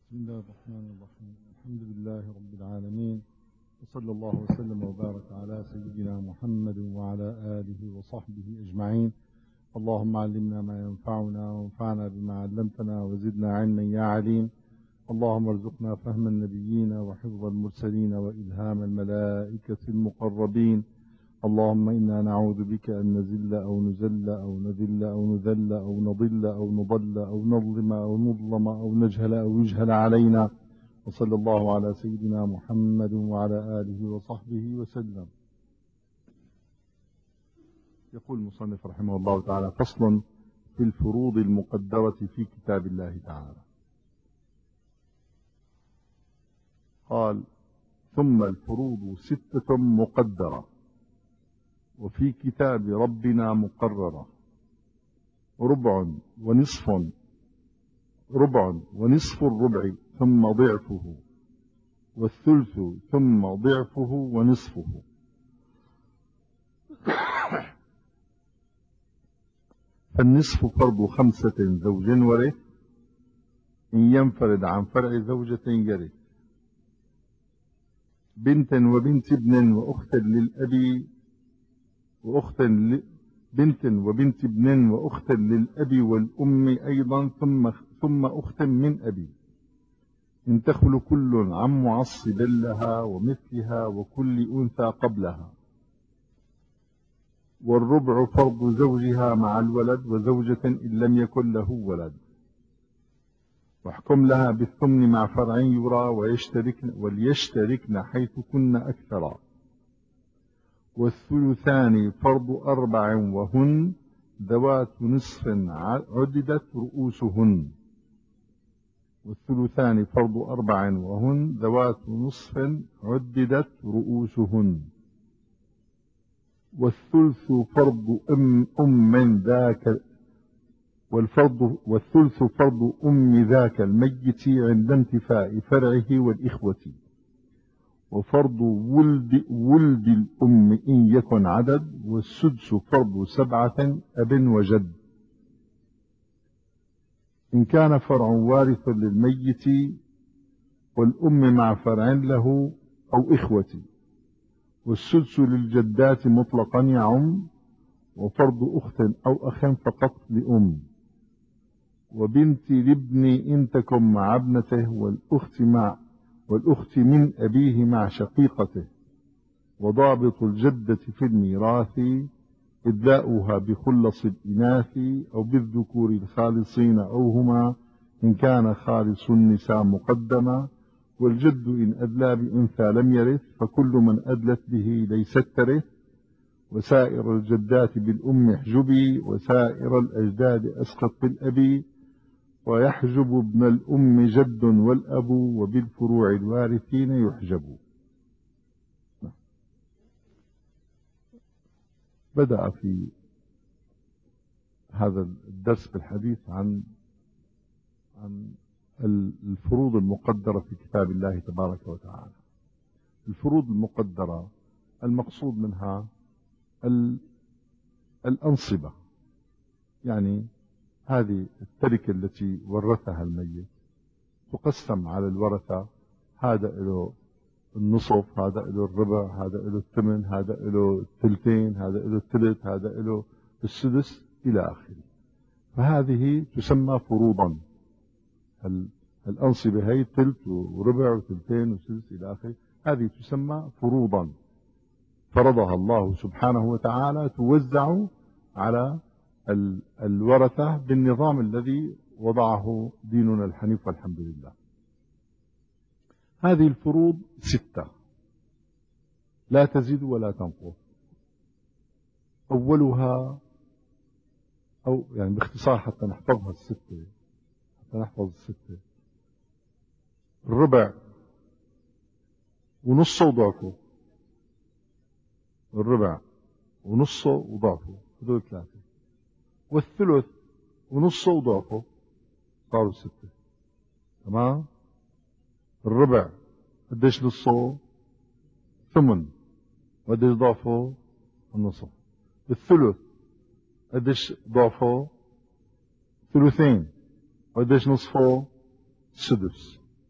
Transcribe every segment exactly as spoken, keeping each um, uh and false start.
بسم الله الرحمن الرحيم. الحمد لله رب العالمين، وصلى الله وسلم وبارك على سيدنا محمد وعلى آله وصحبه أجمعين. اللهم علمنا ما ينفعنا وانفعنا بما علمتنا وزدنا علما يا عليم. اللهم ارزقنا فهم النبيين وحفظ المرسلين وإلهام الملائكة المقربين. اللهم إنا نعوذ بك أن نزل أو نزل أو نذل أو نذل أو نضل أو نضل أو نظلم أو نظلم أو نجهل أو يجهل علينا. وصلى الله على سيدنا محمد وعلى آله وصحبه وسلم. يقول المصنف رحمه الله تعالى: فصل في الفروض المقدرة في كتاب الله تعالى. قال: ثم الفروض ستة مقدرة وفي كتاب ربنا مقررة: ربع ونصف ربع ونصف الربع ثم ضعفه، والثلث ثم ضعفه ونصفه. فالنصف فرض خمسة زوج ورث، إن ينفرد عن فرع زوجة يرث. بنت وبنت ابن وأخت للأب وأخت ل... بنت وبنت ابن وأخت للأب والأم أيضا، ثم ثم أخت من أبي، إن تخل كل عن معصب لها ومثلها وكل أنثى قبلها. والربع فرض زوجها مع الولد وزوجة إن لم يكن له ولد. واحكم لها بالثمن مع فرع يرى، ويشتركن وليشتركن حيث كن أكثر. والثلثان فرض أربع وهن ذوات نصف عددت رؤوسهن. والثلثان فرض أربع وهن ذوات نصف عددت رؤوسهن. والثلث فرض أم, أم ذاك والفرض والثلث فرض أم ذاك الميت عند انتفاء فرعه والإخوة. وفرض ولد, ولد الأم إن يكن عدد. والسدس فرض سبعة أب وجد، إن كان فرع وارث للميت والأم مع فرع له أو إخوة. والسدس للجدات مطلقا يعم، وفرض أخت أو أخ فقط لأم. وبنت الابن إن تكن مع ابنته، والأخت مع والأخت من أبيه مع شقيقته. وضابط الجدة في الميراث إدلاؤها بخلص الإناث أو بالذكور الخالصين أو هما، إن كان خالص النساء مقدما. والجد إن أدلى بأنثى لم يرث، فكل من أدلت به ليست ترث. وسائر الجدات بالأم احجبي، وسائر الأجداد أسقط بالأبي. ويحجب ابن الأم جد والأب، وبالفروع الوارثين يحجب. بدأ في هذا الدرس بالحديث عن عن الفروض المقدرة في كتاب الله تبارك وتعالى. الفروض المقدرة المقصود منها الأنصبة، يعني هذه التركة التي ورثها الميت تقسم على الورثة، هذا له النصف، هذا له الربع، هذا له الثمن، هذا له الثلثين، هذا له الثلث، هذا له السدس إلى آخره. فهذه تسمى فروضا. الأنصبة هي ثلث وربع وثلثين وسدس إلى آخره، هذه تسمى فروضا فرضها الله سبحانه وتعالى، توزع على الورثة بالنظام الذي وضعه ديننا الحنيف والحمد لله. هذه الفروض ستة لا تزيد ولا تنقص. أولها، أو يعني باختصار حتى نحفظها الستة حتى نحفظ الستة: الربع ونصه وضعفه، الربع ونصه وضعفه، هذول ثلاثة. والثلث ونصه وضعفه، صاروا ستة. تمام. الربع قديش نصه؟ ثمن. وقديش ضعفه؟ النصف. الثلث قديش ضعفه؟ ثلثين. وقديش نصفه؟ سدس.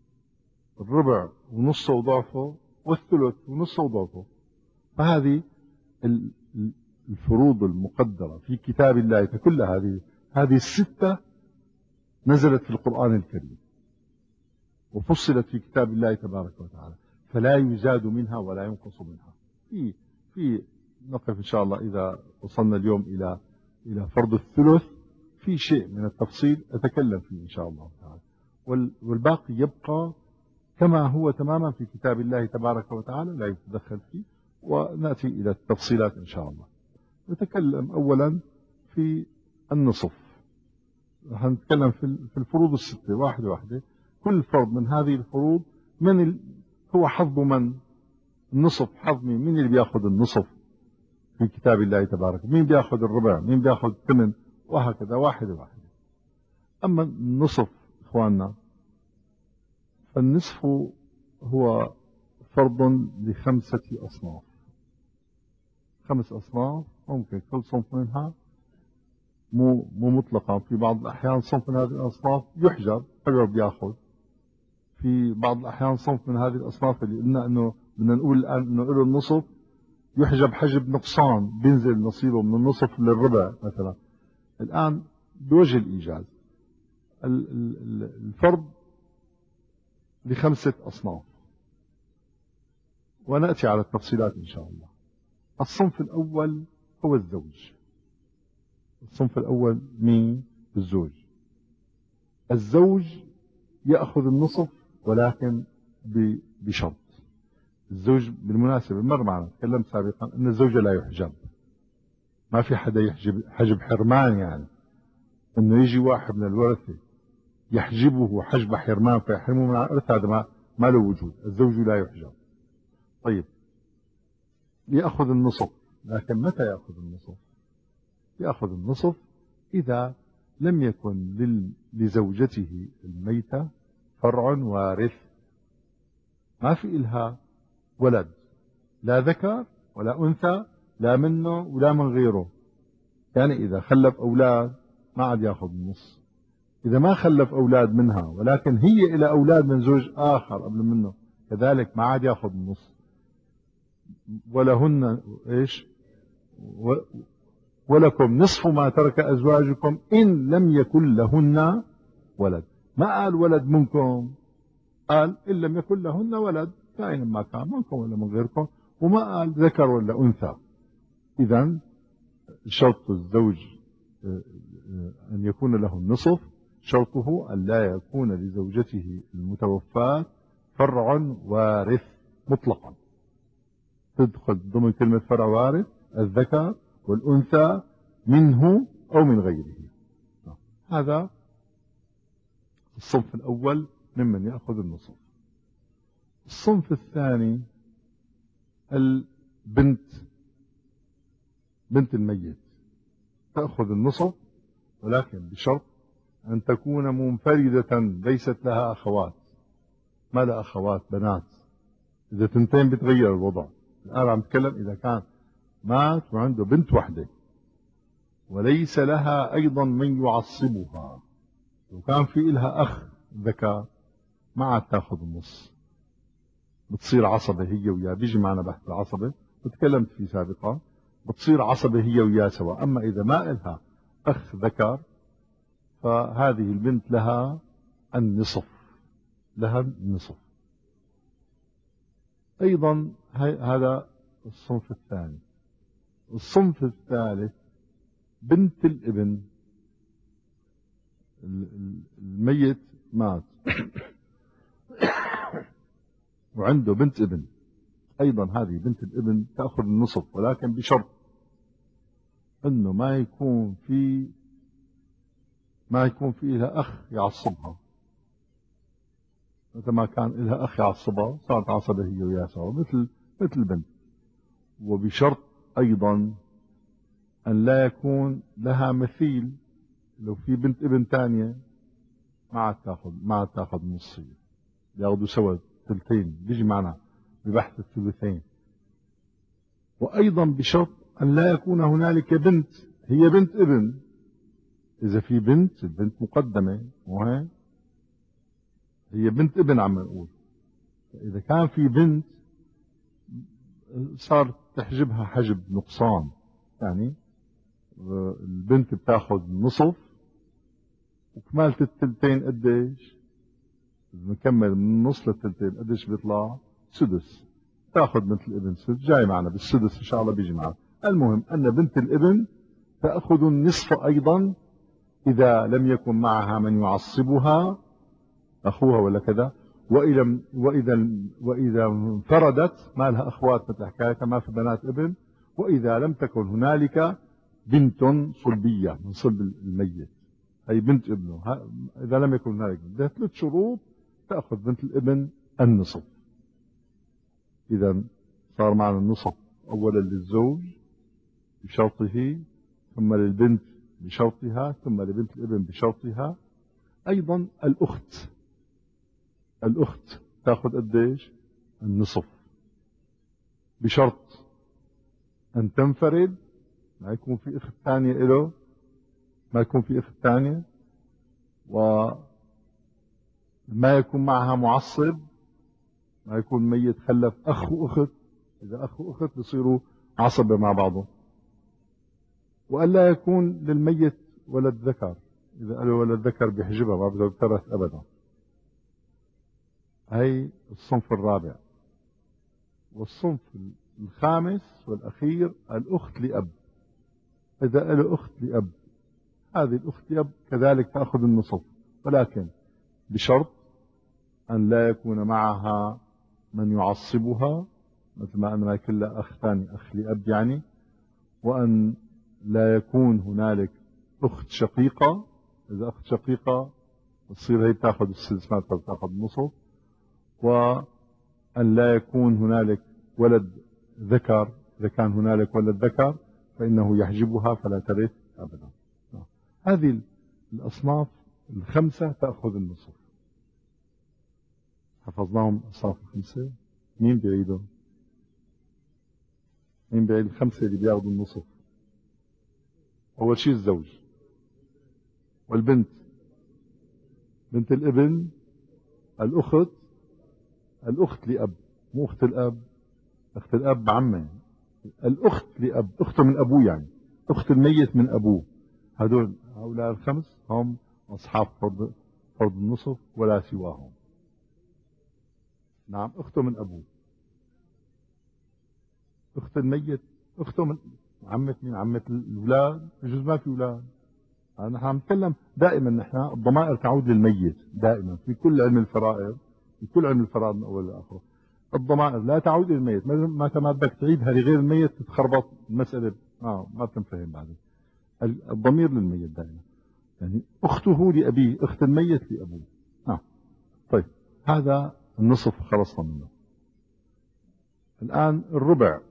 الربع ونصه وضعفه، والثلث ونصه وضعفه. فهذه الفروض المقدرة في كتاب الله كلها، هذه هذه الستة نزلت في القرآن الكريم وفصلت في كتاب الله تبارك وتعالى، فلا يزاد منها ولا ينقص منها. في في نقف إن شاء الله إذا وصلنا اليوم إلى إلى فرض الثلث، في شيء من التفصيل أتكلم فيه إن شاء الله تعالى، والباقي يبقى كما هو تماما في كتاب الله تبارك وتعالى لا يتدخل فيه، ونأتي إلى التفصيلات إن شاء الله. نتكلم أولا في النصف. هنتكلم في الفروض الستة واحدة واحدة. كل فرض من هذه الفروض من ال... هو حظ من؟ النصف حظ مين؟ مين اللي بياخذ النصف في كتاب الله تبارك؟ مين بياخذ الربع؟ مين بياخذ الثمن؟ وهكذا واحدة واحدة. أما النصف إخواننا، فالنصف هو فرض لخمسة أصناف. خمس أصناف، ممكن كل صنف منها مو مو مطلقا، في بعض الأحيان صنف من هذه الأصناف يحجب حجر بياخذ، في بعض الأحيان صنف من هذه الأصناف اللي قلنا أنه بدنا نقول الآن أنه له النصف يحجب حجب نقصان، بينزل نصيبه من النصف للربع مثلا. الآن بوجه الإيجاز الفرض لخمسة أصناف، ونأتي على التفصيلات إن شاء الله. الصنف الأول هو الزوج. الصنف الأول مين؟ الزوج. الزوج يأخذ النصف ولكن بشرط. الزوج بالمناسبة مر معنا تكلمت سابقا أن الزوج لا يحجب، ما في حدا يحجب حجب حرمان، يعني أنه يجي واحد من الورثة يحجبه حجب حرمان فيحرمه من الإرث، هذا ما, ما له وجود. الزوج لا يحجب. طيب، يأخذ النصف، لكن متى يأخذ النصف؟ يأخذ النصف إذا لم يكن لزوجته الميتة فرع وارث، ما في إلها ولد، لا ذكر ولا أنثى، لا منه ولا من غيره. يعني إذا خلف أولاد ما عاد يأخذ النص. إذا ما خلف أولاد منها ولكن هي إلى أولاد من زوج آخر قبل منه، كذلك ما عاد يأخذ النص. ولهن إيش؟ و ولكم نصف ما ترك أزواجكم إن لم يكن لهن ولد. ما قال ولد منكم، قال إن لم يكن لهن ولد، كائن ما كان منكم ولا من غيركم، وما قال ذكر ولا أنثى. إذا شرط الزوج أن يكون له النصف، شرطه أن لا يكون لزوجته المتوفاة فرع وارث مطلقا. تدخل ضمن كلمة فرع وارث الذكر والأنثى منه أو من غيره. هذا الصنف الأول ممن يأخذ النصف. الصنف الثاني البنت، بنت الميت تأخذ النصف، ولكن بشرط أن تكون منفردة ليست لها أخوات. ما لها أخوات بنات، إذا تنتين بتغير الوضع. الآن عم نتكلم إذا كان مات وعنده بنت وحدة وليس لها أيضا من يعصبها، وكان في إلها أخ ذكر، ما عاد تاخذ النص، بتصير عصبة هي وياه. بيجي معنا بحث العصبة وتكلمت فيه سابقا، بتصير عصبة هي وياه سوا. أما إذا ما إلها أخ ذكر فهذه البنت لها النصف، لها النصف. أيضا هذا الصنف الثاني. الصنف الثالث بنت الابن. الميت مات وعنده بنت ابن، أيضا هذه بنت الابن تأخذ النصف، ولكن بشرط أنه ما يكون في ما يكون في لها أخ يعصبها. متى ما كان لها أخ يعصبها صارت عصبة هي وياه سوا، مثل مثل البنت. وبشرط أيضا أن لا يكون لها مثيل. لو في بنت ابن ثانية ما عاد تاخذ ما عاد تاخذ نصية، ياخذوا سوا ثلثين. بيجي معنا ببحث الثلثين. وأيضا بشرط أن لا يكون هنالك بنت هي بنت ابن. إذا في بنت، البنت مقدمة، وهي هي بنت ابن عم نقول، إذا كان في بنت صار تحجبها حجب نقصان، يعني البنت بتاخذ نصف وكمالة التلتين قديش؟ نكمل من النص للتلتين قديش بيطلع؟ سدس. تاخذ بنت الابن سدس، جاي معنا بالسدس ان شاء الله بيجي معنا. المهم ان بنت الابن تاخذ النصف ايضا اذا لم يكن معها من يعصبها اخوها ولا كذا، واذا واذا واذا انفردت ما لها اخوات مثل حكايتها ما في بنات ابن، واذا لم تكن هنالك بنت صلبيه من صلب الميت أي بنت ابنه، إذا لم يكن هنالك بدها ثلاث شروط تأخذ بنت الابن النصف. إذا صار معنا النصف أولا للزوج بشرطه، ثم للبنت بشرطها، ثم لبنت الابن بشرطها. أيضا الأخت، الأخت تأخذ قديش؟ النصف، بشرط أن تنفرد، ما يكون في أخت ثانية له، ما يكون في أخت ثانية، وما يكون معها معصب، ما يكون ميت خلف أخ وأخت، إذا أخ وأخت بصيروا عصبة مع بعضهم. وألا يكون للميت ولد ذكر، إذا له ولد ذكر بيحجبها ما بده يترث أبدا. هي الصنف الرابع. والصنف الخامس والأخير الأخت لأب. إذا له أخت لأب، هذه الأخت لأب كذلك تأخذ النصف، ولكن بشرط أن لا يكون معها من يعصبها، مثل ما أن يكون لها أخ ثاني أخ لأب يعني، وأن لا يكون هنالك أخت شقيقة. إذا أخت شقيقة تصير هي تأخذ السدس ما تأخذ النصف. وأن لا يكون هنالك ولد ذكر، إذا كان هنالك ولد ذكر فإنه يحجبها فلا ترث أبدا. هذه الأصناف الخمسة تأخذ النصف. حفظناهم الأصناف الخمسة. مين بيعيدهم؟ مين بيعيد الخمسة اللي بياخذوا النصف؟ أول شيء الزوج والبنت، بنت الابن، الأخت، الأخت لأب، مو أخت الأب، أخت الأب عمه، الأخت لأب، أخته من أبوه يعني، أخت الميت من أبوه. هذول هؤلاء الخمس هم أصحاب فرض فرض النصف ولا سواهم. نعم، أخته من أبوه، أخت الميت، أخته من عمة مين؟ عمة الأولاد، بجوز ما في أولاد. نحن عم نتكلم دائما، نحن الضمائر تعود للميت دائما في كل علم الفرائض، في كل علم الفرائض من أول لآخره. الضمائر لا تعود للميت، ما ما بدك تعيدها لغير الميت تتخربط المسألة، آه ما بتنفهم بعدين. الضمير للميت دائما، يعني أخته لأبيه، أخت الميت لأبوه. آه. طيب، هذا النصف خلصنا منه. الآن الربع.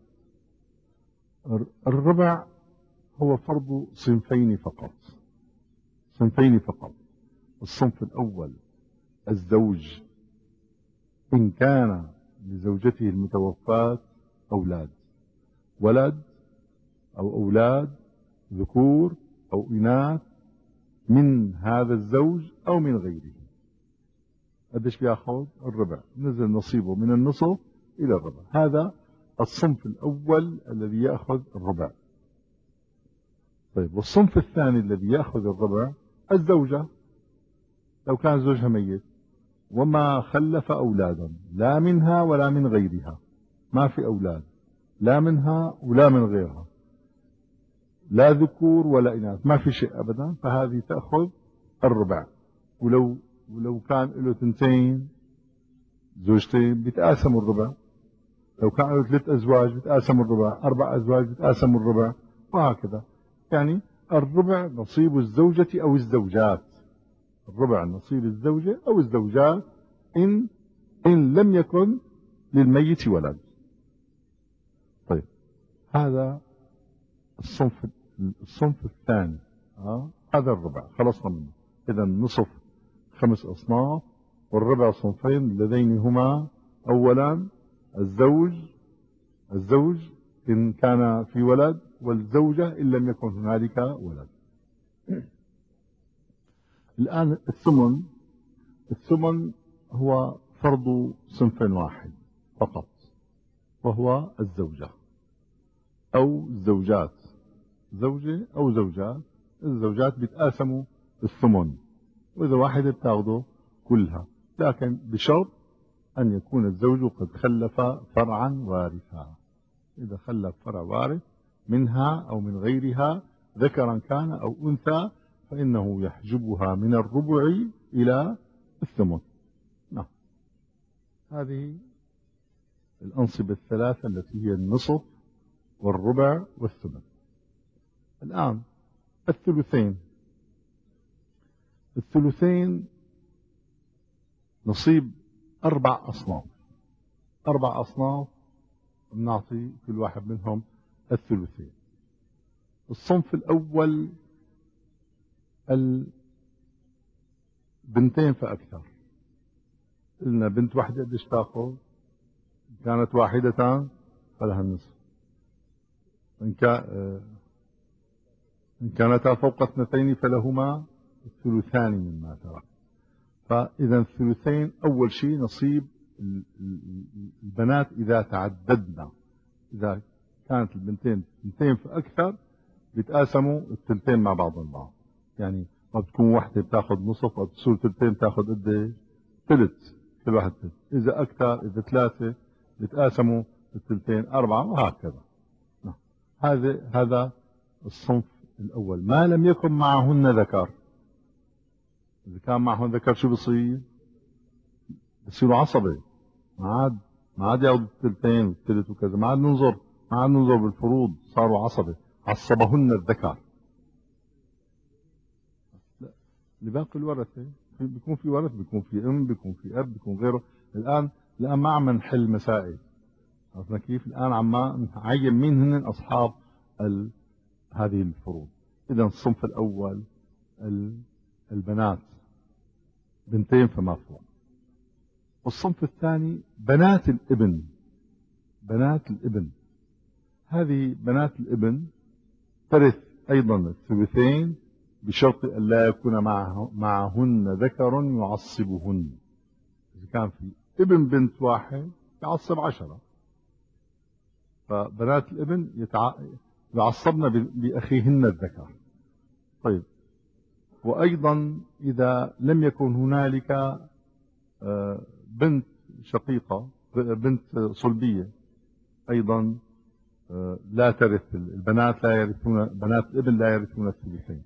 الربع هو فرض صنفين فقط، صنفين فقط. الصنف الأول الزوج إن كان لزوجته المتوفاة أولاد، ولد أو أولاد ذكور أو إناث من هذا الزوج أو من غيره. قديش بياخذ؟ الربع، نزل نصيبه من النصف إلى الربع. هذا الصنف الأول الذي يأخذ الربع. طيب، والصنف الثاني الذي يأخذ الربع الزوجة، لو كان زوجها ميت وما خلف أولادا لا منها ولا من غيرها، ما في أولاد لا منها ولا من غيرها، لا ذكور ولا إناث، ما في شيء أبدا، فهذه تأخذ الربع. ولو ولو كان له ثنتين زوجتين بيتقاسموا الربع، لو كان له ثلاث أزواج بيتقاسموا الربع، أربع أزواج بيتقاسموا الربع، وهكذا. يعني الربع نصيب الزوجة أو الزوجات، الربع نصيب الزوجة أو الزوجات إن إن لم يكن للميت ولد. طيب، هذا الصنف الصنف الثاني. آه. هذا الربع خلصنا منه. إذا النصف خمس أصناف، والربع صنفين اللذين هما أولا الزوج، الزوج إن كان في ولد، والزوجة إن لم يكن هنالك ولد. الآن الثمن. الثمن هو فرض صنف واحد فقط، وهو الزوجة أو الزوجات، زوجة أو زوجات. الزوجات بيتقاسموا الثمن، وإذا واحدة بتاخده كلها، لكن بشرط أن يكون الزوج قد خلف فرعا وارثا. إذا خلف فرع وارث منها أو من غيرها ذكرا كان أو أنثى فإنه يحجبها من الربع إلى الثمن. نعم، هذه الأنصبة الثلاثة التي هي النصف والربع والثمن. الآن الثلثين. الثلثين نصيب أربع أصناف، أربع أصناف بنعطي كل واحد منهم الثلثين. الصنف الأول البنتين فأكثر. قلنا بنت واحدة قديش تاخذ؟ كانت واحدة فلها النصف، إن كانتا فوق اثنتين فلهما الثلثان مما ترك. فإذا الثلثين أول شيء نصيب البنات إذا تعددنا، إذا كانت البنتين بنتين فأكثر بيتقاسموا الثلثين مع بعض البعض. يعني ما بتكون واحدة بتاخذ نصف أو تصير ثلثين بتاخذ قد ثلث، كل واحد ثلث. إذا أكثر، إذا ثلاثة بيتقاسموا الثلثين أربعة وهكذا. هذا هذا الصنف الأول، ما لم يكن معهن ذكر. إذا كان معهن ذكر شو بصير؟ بصيروا عصبة، ما عاد ما عاد ياخذوا الثلثين والثلث وكذا، ما عاد ننظر ما عاد ننظر بالفروض، صاروا عصبة، عصبهن الذكر. لا، لباقي الورثة بيكون في ورث، بيكون في أم، بيكون في أب، بيكون غيره. الآن الآن ما عم نحل مسائل، عرفنا كيف؟ الآن عم نعين مين هن أصحاب ال... هذه الفروض. إذا الصنف الأول البنات بنتين فما فوق. والصنف الثاني بنات الابن. بنات الابن هذه بنات الابن ترث أيضا الثلثين بشرط أن لا يكون معه معهن ذكر يعصبهن. إذا كان في ابن بنت واحد يعصب عشرة، فبنات الابن يتع... يعصبن بأخيهن الذكر. طيب، وأيضا إذا لم يكن هنالك بنت شقيقة، بنت صلبية، أيضا لا ترث البنات، لا يرثون، بنات الابن لا يرثون الثلثين.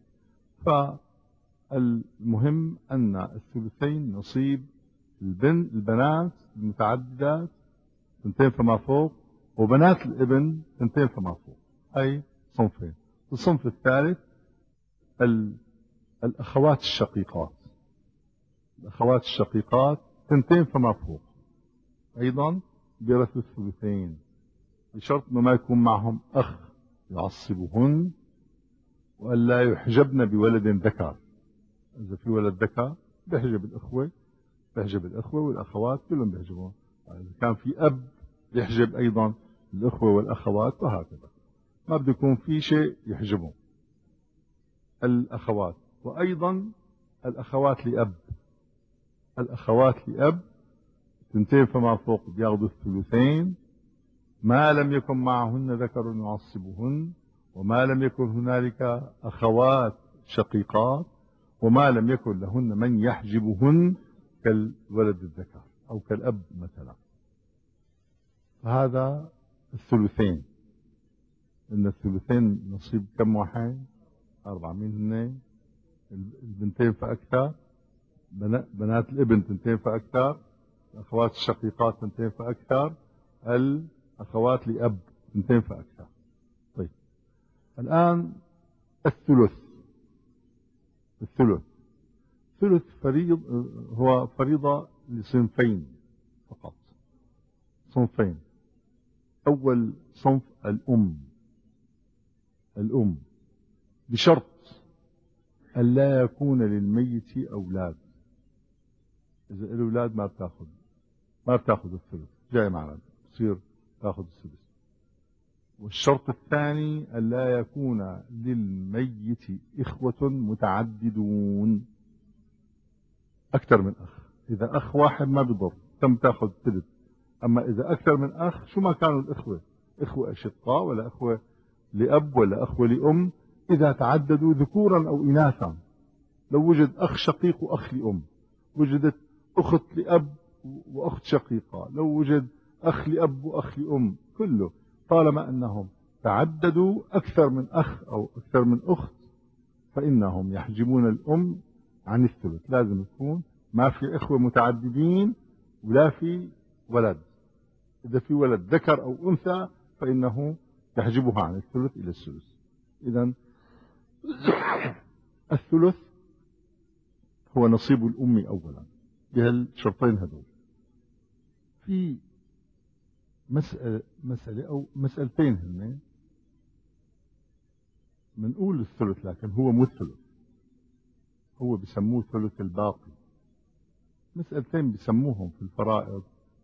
فالمهم أن الثلثين نصيب البنت البنات المتعددات ثنتين فما فوق، وبنات الابن ثنتين فما فوق. أي صنفين. الصنف الثالث الأخوات الشقيقات. الأخوات الشقيقات ثنتين فما فوق، أيضا بيرثوا الثلثين بشرط ما يكون معهم أخ يعصبهن، وألا يحجبن بولد ذكر. إذا في ولد ذكر بيحجب الأخوة، بيحجب الأخوة والأخوات كلهم بيحجبون. إذا كان في أب بيحجب أيضا الأخوة والأخوات، وهكذا. ما بده يكون في شيء يحجبهم الأخوات. وأيضا الأخوات لأب. الأخوات لأب ثنتين فما فوق بياخذوا الثلثين ما لم يكن معهن ذكر يعصبهن، وما لم يكن هنالك أخوات شقيقات، وما لم يكن لهن من يحجبهن كالولد الذكر أو كالأب مثلا. هذا الثلثين. إن الثلثين نصيب كم واحد؟ أربعة. مين هن؟ البنتين فأكثر، بنات الابن ثنتين فأكثر، الأخوات الشقيقات ثنتين فأكثر، الأخوات لأب ثنتين فأكثر. طيب، الآن الثلث. الثلث ثلث فريض، هو فريضة لصنفين فقط، صنفين. أول صنف الأم. الأم بشرط أن لا يكون للميت أولاد. إذا الأولاد ما بتاخذ ما بتاخذ الثلث، جاي معنا تصير تاخذ الثلث. والشرط الثاني أن لا يكون للميت إخوة متعددون، أكثر من أخ. إذا أخ واحد ما بضر، تم تاخذ ثلث. أما إذا أكثر من أخ، شو ما كانوا الإخوة، إخوة أشقاء ولا إخوة لأب ولا أخوة لأم، إذا تعددوا ذكورا أو إناثا، لو وجد أخ شقيق وأخ لأم، وجدت أخت لأب وأخت شقيقة، لو وجد أخ لأب وأخ لأم، كله طالما أنهم تعددوا أكثر من أخ أو أكثر من أخت، فإنهم يحجبون الأم عن الثلث. لازم يكون ما في إخوة متعددين ولا في ولد. إذا في ولد ذكر أو أنثى فإنه يحجبها عن الثلث إلى السدس. إذن الثلث هو نصيب الأم أولا بهالشرطين هذول. في مسألة, مسألة أو مسألتين هن بنقول الثلث، لكن هو مو الثلث، هو بسموه ثلث الباقي. مسألتين بسموهم في الفرائض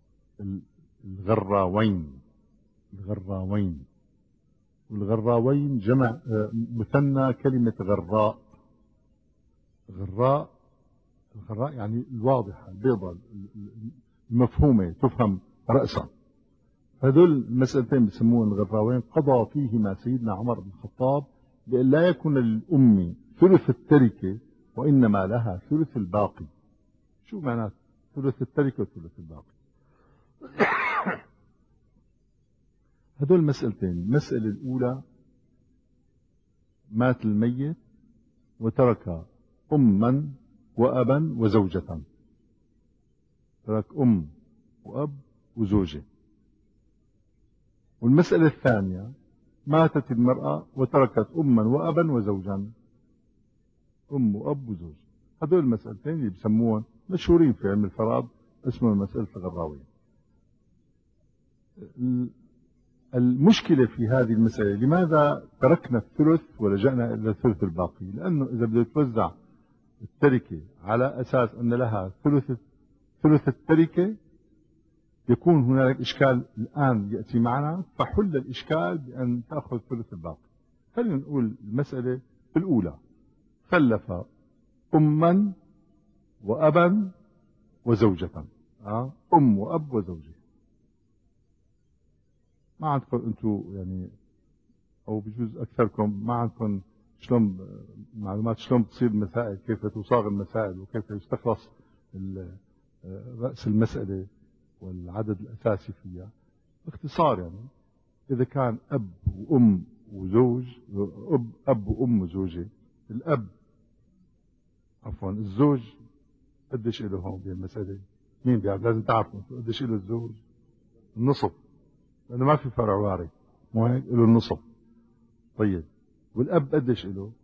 الغراوين. الغراوين والغراوين جمع مثنى كلمة غراء. غراء الغراء يعني الواضحة البيضة المفهومة تفهم رأسا. هذول المسألتين بسموهم الغراوين. قضى فيهما سيدنا عمر بن الخطاب بأن لا يكون للأم ثلث التركة وإنما لها ثلث الباقي. شو معنى ثلث التركة وثلث الباقي؟ هذول المسألتين. المسألة الأولى مات الميت وترك أما وأبا وزوجة، ترك أم وأب وزوجة. والمسألة الثانية ماتت المرأة وتركت أما وأبا وزوجا، أم وأب وزوج. هذول المسألتين اللي بسموها مشهورين في علم الفرائض اسمها مسألة الغراوين. المشكلة في هذه المسألة لماذا تركنا الثلث ولجأنا إلى الثلث الباقي؟ لأنه إذا بدأ يتوزع التركة على أساس أن لها ثلث ثلث التركة يكون هناك إشكال الآن يأتي معنا، فحل الإشكال بأن تأخذ ثلث الباقي. خلينا نقول المسألة الأولى خلف أما وأبا وزوجة، أه؟ أم وأب وزوجة. ما عندكم أنتم يعني، أو بجوز أكثركم ما عندكم شلون معلومات شلون بتصير المسائل، كيف تصاغ المسائل وكيف يستخلص رأس المسألة والعدد الأساسي فيها. باختصار يعني إذا كان أب وأم وزوج، أب, أب وأم وزوجة، الأب عفوا الزوج قديش له هون بالمسألة؟ مين بيعرف؟ لازم تعرفوا قديش له الزوج. النصف، لأنه ما في فرع وارث، مو هيك؟ له النصف. طيب والأب قديش له؟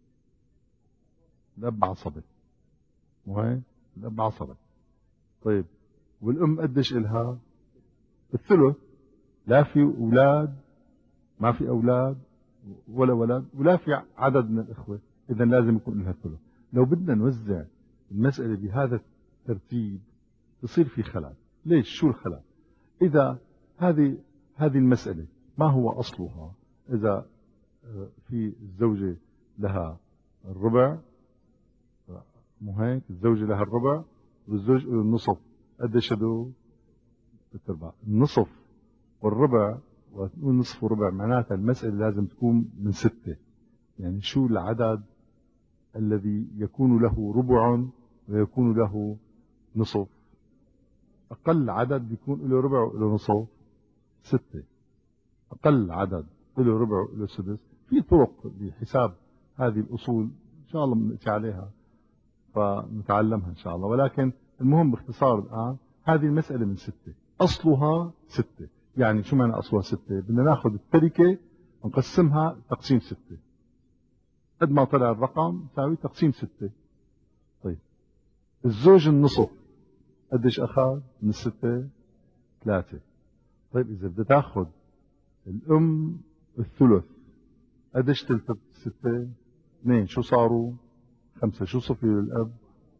الأب عصبة، مو هيك؟ الأب عصبة. طيب والأم قديش إلها؟ الثلث. لا في أولاد، ما في أولاد ولا ولد، ولا في عدد من الإخوة، إذا لازم يكون لها الثلث. لو بدنا نوزع المسألة بهذا الترتيب تصير في خلل. ليش؟ شو الخلل؟ إذا هذه هذه المسألة ما هو أصلها؟ إذا في الزوجة لها الربع، مو هيك؟ الزوجة لها الربع والزوج له النصف، قديش هدول؟ بالتربع. النصف والربع، وتقول نصف وربع معناتها المسألة لازم تكون من ستة. يعني شو العدد الذي يكون له ربع ويكون له نصف؟ أقل عدد يكون له ربع وله نصف ستة. أقل عدد له ربع وله سدس. في طرق لحساب هذه الأصول إن شاء الله بنأتي عليها فنتعلمها إن شاء الله، ولكن المهم باختصار الآن هذه المسألة من ستة، أصلها ستة. يعني شو معنى أصلها ستة؟ بدنا ناخذ التركة ونقسمها تقسيم ستة، قد ما طلع الرقم تساوي تقسيم ستة. طيب الزوج النصف قديش أخذ من الستة؟ ثلاثة. طيب إذا بدها تاخذ الأم الثلث قديش تلفت ستة؟ اثنين. شو صاروا؟ خمسة. شو صفي للأب؟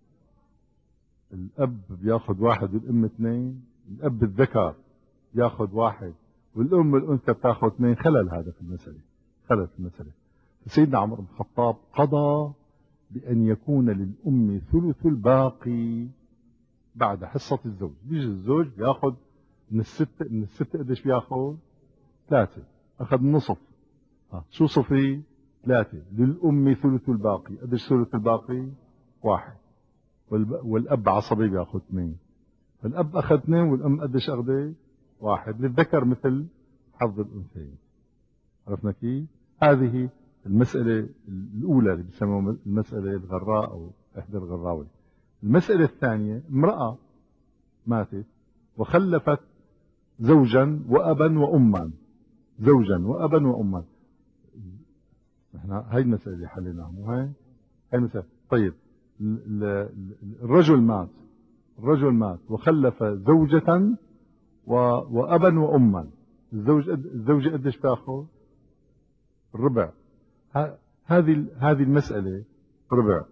الأب بياخذ واحد والأم اثنين. الأب الذكر بياخذ واحد والأم الأنثى بتاخذ اثنين. خلل هذا في المسألة، خلل في المسألة. سيدنا عمر بن الخطاب قضى بأن يكون للأم ثلث الباقي. بعد حصة الزوج بيجي الزوج بياخذ من الستة، من الستة قديش بياخذ؟ ثلاثة. أخذ نصف. ها شو صفي؟ ثلاثة. للأم ثلث الباقي. قديش ثلث الباقي؟ واحد. والأب عصبي بياخذ اثنين. الأب أخذ اثنين والأم قديش أخذت؟ واحد. للذكر مثل حظ الأنثيين. عرفنا كيف؟ هذه المسألة الأولى اللي بيسموها المسألة الغراء أو إحدى الغراوي. المسألة الثانية، امرأة ماتت وخلفت زوجا وأبا وأما. زوجا وأبا وأما. نحن هاي المسألة اللي حليناها، مو هاي؟ هاي المسألة. طيب الرجل مات، الرجل مات وخلف زوجة وأبا وأما. الزوج الزوجة قديش تاخذ؟ الربع. هذه هذه المسألة ربع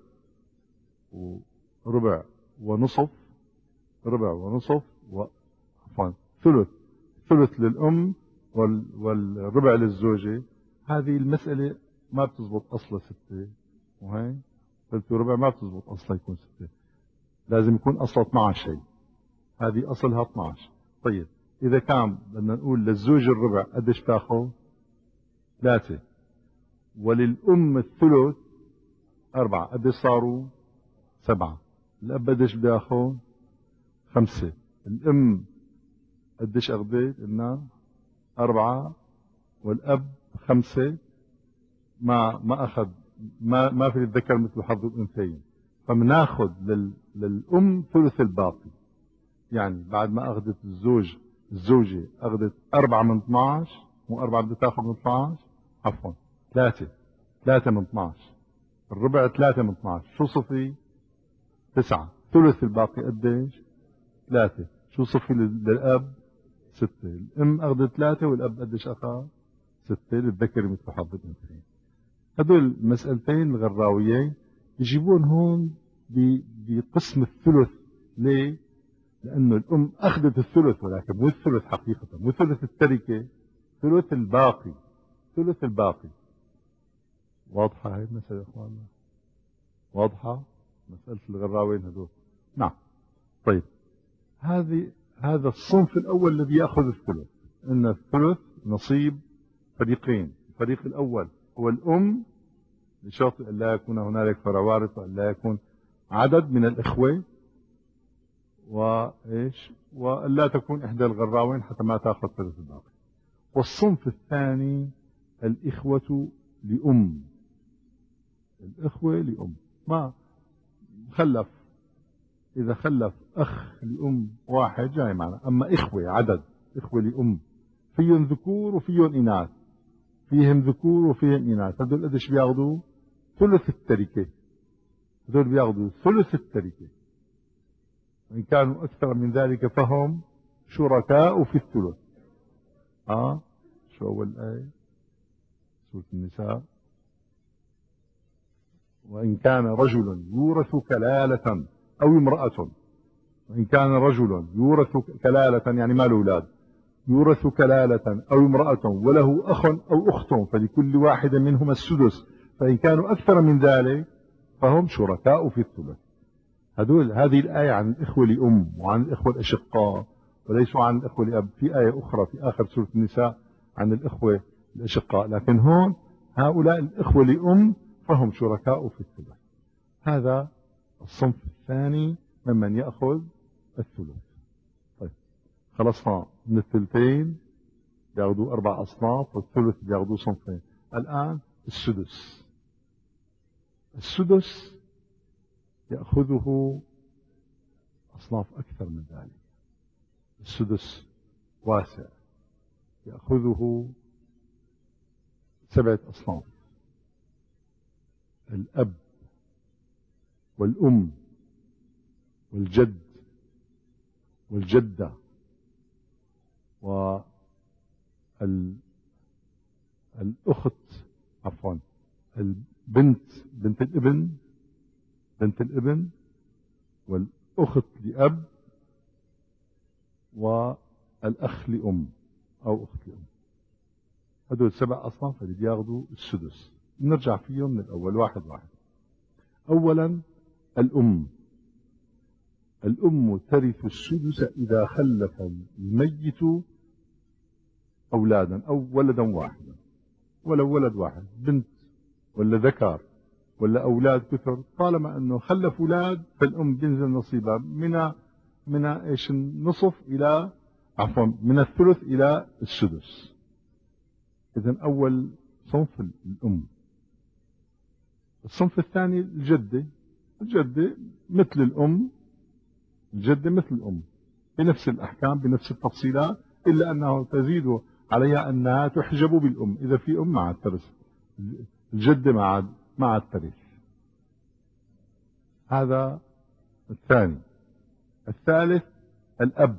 وربع ونصف، ربع ونصف و عفوا ثلث، ثلث للأم والربع للزوجة. هذه المسألة ما بتزبط أصلا ستة، وهي ثلث وربع ما بتزبط أصلا يكون ستة، لازم يكون أصلا اثنعش. هي هذه أصلها اثنعش. طيب إذا كان بدنا نقول للزوج الربع قديش تاخذ؟ ثلاثة. وللأم الثلث أربعة. قديش صاروا؟ سبعة. الأب قديش بده ياخذ؟ خمسة. الأم قديش أخذت؟ قلنا أربعة. والأب خمسة. ما ما أخذ، ما ما في الذكر مثل حظ الأنثيين. فبناخذ لل للأم ثلث الباقي. يعني بعد ما أخذت الزوج الزوجة أخذت أربعة من اثنعش، مو أربعة بدها تاخذ من اثنعش، عفوا ثلاثة. ثلاثة من اثنعش. الربع ثلاثة من اثنعش. شو صفي؟ تسعة. ثلث الباقي قديش؟ ثلاثة. شو صفي للأب؟ ستة. الأم أخذت ثلاثة والأب قديش أخذ؟ ستة. للذكر مثل حظ الأنثيين. هدول المسألتين الغراويين يجيبون هون بقسم الثلث. ليه؟ لأنه الأم أخذت الثلث، ولكن مو الثلث حقيقة، مو ثلث التركة، ثلث الباقي، ثلث الباقي. واضحة هاي المسألة يا إخواننا؟ واضحة مسألة الغراوين هدول؟ نعم. طيب هذه هذا الصنف الأول الذي يأخذ الثلث. إن الثلث نصيب فريقين. الفريق الأول هو الأم، بشرط أن لا يكون هنالك فرع وارث، وأن لا يكون عدد من الإخوة، وإيش، وأن لا تكون إحدى الغراوين حتى ما تأخذ ثلث الباقي. والصنف الثاني الإخوة لأم. الإخوة لأم ما خلف، إذا خلف أخ لأم واحد جاي معنا. أما إخوة عدد، إخوة لأم فيهم ذكور وفيهم إناث، فيهم ذكور وفيهم إناث، هذول قديش بياخذوا؟ ثلث التركة. هذول بياخذوا ثلث التركة، وإن كانوا أكثر من ذلك فهم شركاء في الثلث. آه شو أول آية؟ سورة النساء. وإن كان رجل يورث كلالة أو امرأة، وإن كان رجل يورث كلالة يعني ما له أولاد، يورث كلالة أو امرأة وله أخ أو أخت فلكل واحد منهما السدس، فإن كانوا أكثر من ذلك فهم شركاء في الثلث. هذول هذه الآية عن الإخوة لأم وعن الإخوة الأشقاء، وليسوا عن الإخوة لأب. في آية أخرى في آخر سورة النساء عن الإخوة الأشقاء، لكن هون هؤلاء الإخوة لأم فهم شركاء في الثلث. هذا الصنف الثاني ممن يأخذ الثلث. طيب خلصنا من الثلثين بياخذوا أربع أصناف، والثلث بياخذوا صنفين. الآن السدس. السدس يأخذه أصناف أكثر من ذلك. السدس واسع، يأخذه سبعة أصناف: الأب والأم والجد والجدة والأخت، عفوا البنت، بنت الابن، بنت الابن، والأخت لأب، والأخ لأم أو أخت لأم. هذول سبع أصناف اللي بياخذوا السدس. نرجع فيهم من الأول واحد واحد. أولا الأم. الأم ترث السدس إذا خلف الميت أولادا أو ولدا واحدا، ولو ولد واحد، بنت ولا ذكر ولا أولاد كثر، طالما أنه خلف أولاد فالأم بينزل نصيبها من من إيش النصف إلى عفوا من الثلث إلى السدس. إذن أول صنف الأم. الصنف الثاني الجدة. الجدة مثل الأم، الجدة مثل الأم بنفس الأحكام بنفس التفصيلات، إلا أنه تزيد عليها أنها تحجب بالأم. إذا في أم مع الترث، الجدة مع مع الترث. هذا الثاني. الثالث الأب.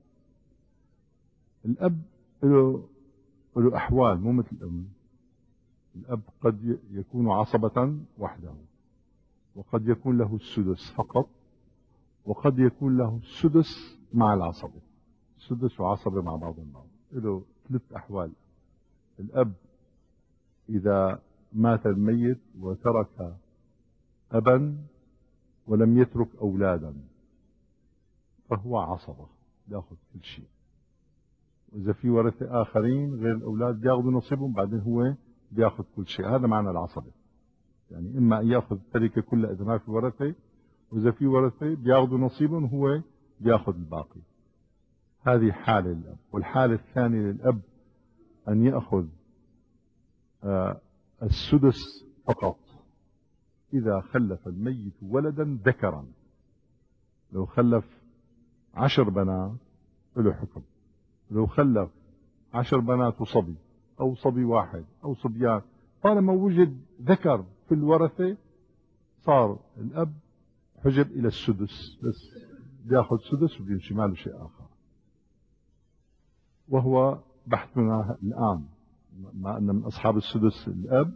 الأب له له أحوال مو مثل الأم. الأب قد يكون عصبة وحده، وقد يكون له السدس فقط، وقد يكون له السدس مع العصبة، سدس وعصبة مع بعض البعض. له ثلاث أحوال. الأب إذا مات الميت وترك أبا ولم يترك أولادا فهو عصبة، يأخذ كل شيء. وإذا في ورثة آخرين غير الأولاد بياخذوا نصيبهم، بعدين هو بياخذ كل شيء. هذا معنى العصبة. يعني إما أن يأخذ التركة كلها إذا ما في ورثة، وإذا في ورثة بياخذوا نصيبهم هو بياخذ الباقي. هذه حالة للأب. والحالة الثانية للأب أن يأخذ آه السدس فقط إذا خلف الميت ولدا ذكرا. لو خلف عشر بنات له حكم. لو خلف عشر بنات وصبي أو صبي واحد أو صبيان، طالما وجد ذكر في الورثة صار الأب حجب إلى السدس، بس بياخذ سدس وبيمشي ما له شيء آخر. وهو بحثنا الآن، مع أن من أصحاب السدس الأب.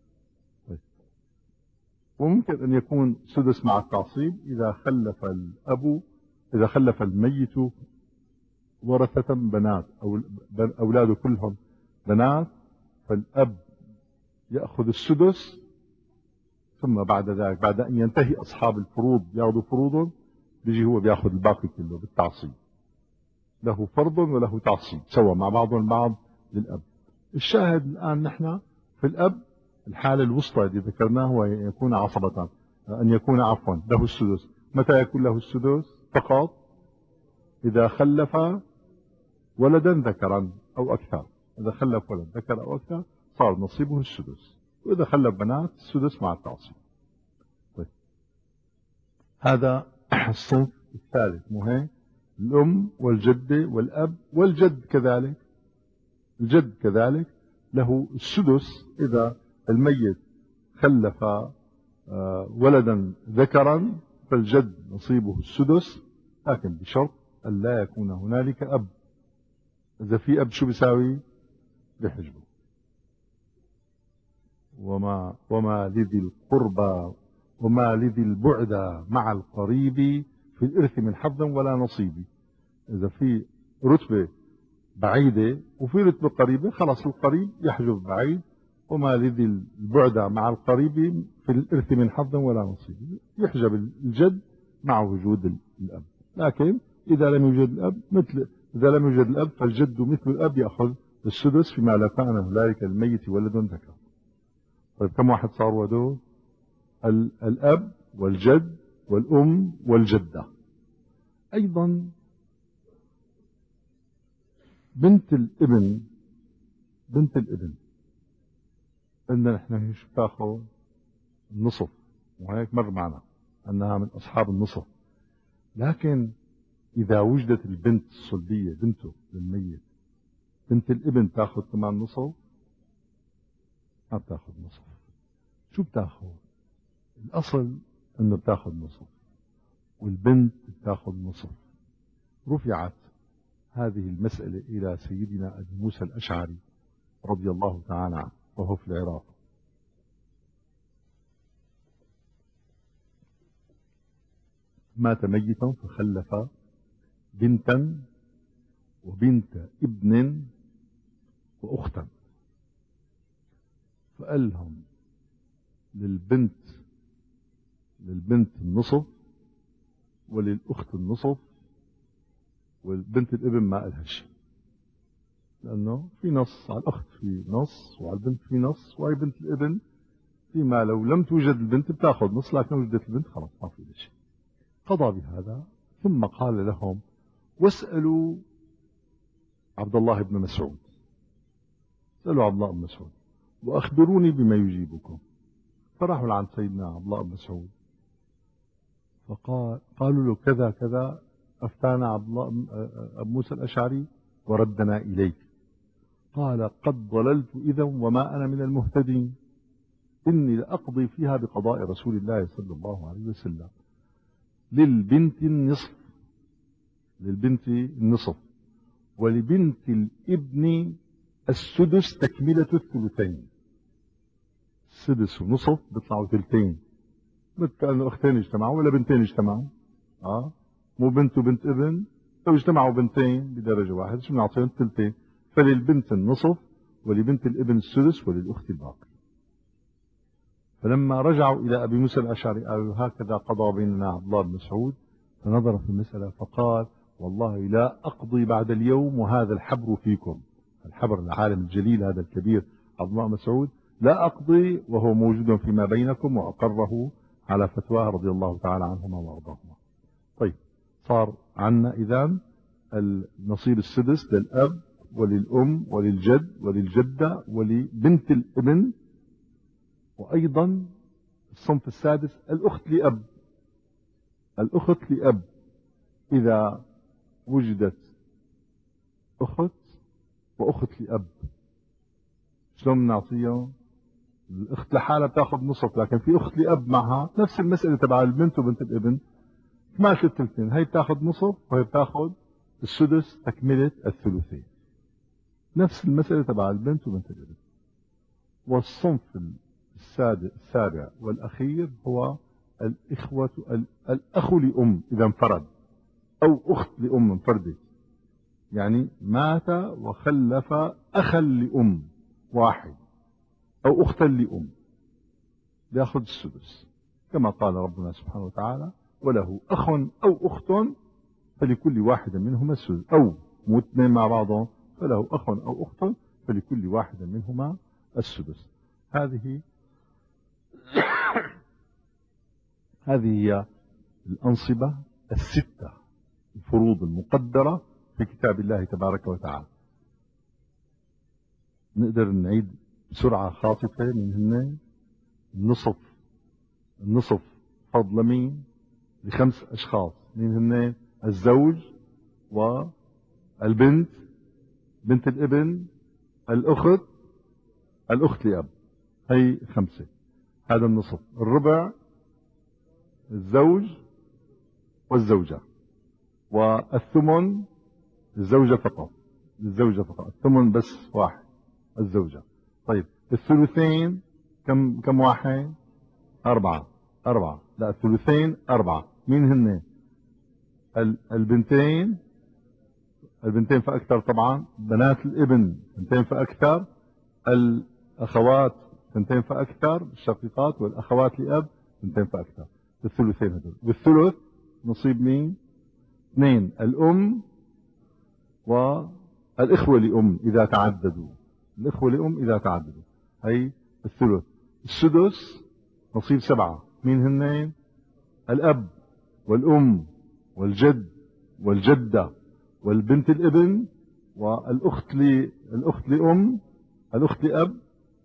وممكن أن يكون سدس مع التعصيب إذا خلف الأب، إذا خلف الميت ورثة بنات أو أولاده كلهم بنات، فالأب يأخذ السدس، ثم بعد ذلك بعد أن ينتهي أصحاب الفروض يأخذوا فروضهم، بيجي هو بيأخذ الباقي كله بالتعصيب. له فرض وله تعصيب سوا مع بعضهم البعض للأب. الشاهد الآن نحن في الأب الحالة الوسطى التي ذكرناه هو أن يكون عصبة، أن يكون عفوا له السدس. متى يكون له السدس؟ فقط إذا خلف ولدا ذكرا أو أكثر. إذا خلف ولد ذكر أو أكثر صار نصيبه السدس، وإذا خلف بنات السدس مع التعصيب. طيب. هذا الصنف الثالث مهم. الأم والجدة والأب والجد كذلك. الجد كذلك له السدس إذا الميت خلف ولدا ذكرا، فالجد نصيبه السدس، لكن بشرط أن لا يكون هنالك أب. إذا في أب شو بيساوي؟ بحجبه. وما وما لذي القربى وما لذي البعد مع القريب في الإرث من حظ ولا نصيب. إذا في رتبة بعيدة وفي رتبة قريبة، خلاص القريب يحجب بعيد. وما لذي البعد مع القريب في الإرث من حظ ولا نصيب، يحجب الجد مع وجود الأب. لكن إذا لم يوجد الأب، مثل إذا لم يوجد الأب فالجد مثل الأب يأخذ السدس فيما لا كان هنالك الميت ولد ذكر. طيب كم واحد صار ودول؟ الأب والجد والأم والجدة. أيضا بنت الابن. بنت الابن قلنا نحن ايش بتاخذ؟ النصف، وهيك مر معنا أنها من أصحاب النصف. لكن إذا وجدت البنت الصلبية بنته للميت، بنت الابن تاخذ كمان نصف؟ ما بتاخذ نصف. شو بتاخذ؟ الأصل أنه بتاخذ نصف، والبنت بتاخذ نصف. رفعت هذه المسألة إلى سيدنا أبي موسى الأشعري رضي الله تعالى عنه وهو في العراق. مات ميتا فخلف بنتا وبنت ابن وأختا، فقال لهم للبنت للبنت النصف وللأخت النصف، والبنت الابن ما لها شيء، لأنه في نص على الأخت، في نص، وعلى البنت في نص، وهي بنت الابن فيما لو لم توجد البنت بتاخذ نص، لكن وجدت البنت خلاص ما في شيء. قضى بهذا ثم قال لهم: واسألوا عبد الله بن مسعود، اسألوا عبد الله بن مسعود وأخبروني بما يجيبكم. فراحوا لعند سيدنا عبد الله بن مسعود فقال قالوا له كذا كذا، أفتانا عبد الله أبو موسى الأشعري وردنا إليك. قال: قد ضللت إذا وما أنا من المهتدين، إني لأقضي فيها بقضاء رسول الله صلى الله عليه وسلم. للبنت النصف، للبنت النصف، ولبنت الابن السدس تكملة الثلثين. سدس ونصف بيطلعوا ثلثين، كأنه أختين اجتمعوا ولا بنتين اجتمعوا، اه مو بنت وبنت ابن، لو اجتمعوا بنتين بدرجة واحدة شو بنعطيهم؟ ثلثين. فللبنت النصف ولبنت الابن السدس وللأخت الباقي. فلما رجعوا إلى أبي موسى الأشعري قالوا: هكذا قضى بيننا عبد الله بن مسعود. فنظر في المسألة فقال: والله لا أقضي بعد اليوم وهذا الحبر فيكم. الحبر العالم الجليل هذا الكبير عبد الله بن مسعود، لا أقضي وهو موجود فيما بينكم، وأقره على فتواه رضي الله تعالى عنهما وأرضاهما. طيب، صار عنا إذن النصيب السدس للأب وللأم وللجد وللجدة ولبنت الابن، وأيضا الصنف السادس الأخت لأب. الأخت لأب إذا وجدت أخت وأخت لأب، شلون نعطيهم؟ الأخت لحالها بتاخذ نصف، لكن في أخت لأب معها نفس المسألة تبع البنت وبنت الابن، ماشي الثلثين، هي بتاخذ نصف وهي بتاخذ السدس تكملة الثلثين، نفس المسألة تبع البنت وبنت الابن. والصنف السابع والأخير هو الإخوة، الأخ لأم إذا انفرد، أو أخت لأم انفردت، يعني مات وخلف أخا لأم واحد أو أختا لأم، بياخذ السدس، كما قال ربنا سبحانه وتعالى: وله أخ أو أخت فلكل واحد منهما السدس، أو مو اثنين مع بعضهم فله أخ أو أخت فلكل واحد منهما السدس. هذه هذه هي الأنصبة الستة، الفروض المقدرة في كتاب الله تبارك وتعالى. نقدر نعيد بسرعة خاطفة منهن. النصف، النصف فضل مين؟ لخمس أشخاص، مين هن؟ الزوج والبنت، بنت الابن، الأخت، الأخت لأب، هي خمسة، هذا النصف. الربع الزوج والزوجة، والثمن الزوجة فقط، الزوجة فقط، الثمن بس واحد، الزوجة. طيب الثلثين كم كم واحد؟ أربعة، أربعة، لا الثلثين أربعة، مين هن؟ البنتين، البنتين فأكثر طبعا، بنات الابن بنتين فأكثر، الأخوات بنتين فأكثر، الشقيقات والأخوات لأب بنتين فأكثر، الثلثين هذول. والثلث نصيب مين؟ اثنين، الأم والإخوة لأم إذا تعددوا، الإخوة لأم إذا تعددوا، هي الثلث. السدس نصيب سبعة، مين هن؟ الأب والأم والجد والجدة والبنت الابن والأخت لي الأخت لأم، الأخت لأب،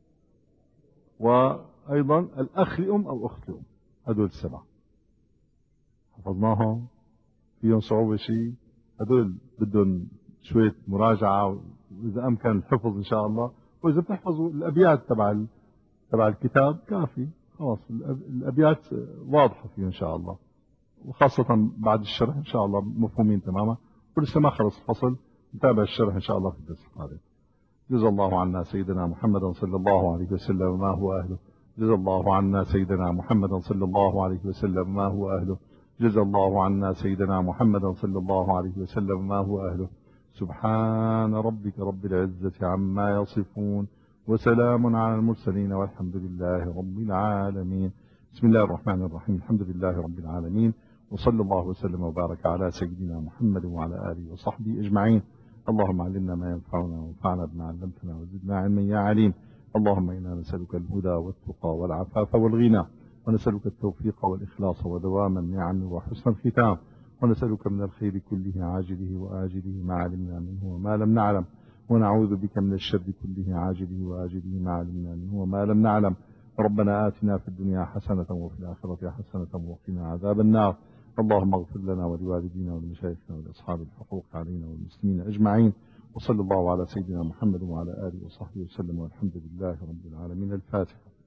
وأيضا الأخ لأم أو أخت لأم. هذول السبعة حفظناهم، فيهم صعوبة شيء؟ هذول بدهم شوية مراجعة، وإذا أمكن الحفظ إن شاء الله، وإذا بتحفظوا الأبيات تبع تبع الكتاب كافي، خلاص الأبيات واضحة فيه إن شاء الله، وخاصة بعد الشرح إن شاء الله مفهومين تماما، ولسه ما خلص الفصل، نتابع الشرح إن شاء الله في الدرس القادم. جزا الله عنا سيدنا محمدا صلى الله عليه وسلم ما هو أهله. جزا الله عنا سيدنا محمدا صلى الله عليه وسلم ما هو أهله. جزا الله عنا سيدنا محمدا صلى الله عليه وسلم ما هو أهله. سبحان ربك رب العزة عما يصفون، وسلام على المرسلين، والحمد لله رب العالمين. بسم الله الرحمن الرحيم. الحمد لله رب العالمين، وصلى الله وسلم وبارك على سيدنا محمد وعلى آله وصحبه أجمعين. اللهم علمنا ما ينفعنا وانفعنا بما علمتنا وزدنا علما يا عليم. اللهم إنا نسألك الهدى والتقى والعفاف والغنى، ونسألك التوفيق والإخلاص ودوام النعم وحسن الختام، ونسألك من الخير كله عاجله وآجله ما علمنا منه وما لم نعلم، ونعوذ بك من الشر كله عاجله وآجله ما علمنا منه وما لم نعلم. ربنا آتنا في الدنيا حسنة وفي الآخرة حسنة وقنا عذاب النار. اللهم اغفر لنا ولوالدينا ولمشايخنا ولأصحاب الحقوق علينا والمسلمين أجمعين. وصلى الله على سيدنا محمد وعلى آله وصحبه وسلم، والحمد لله رب العالمين. الفاتحة.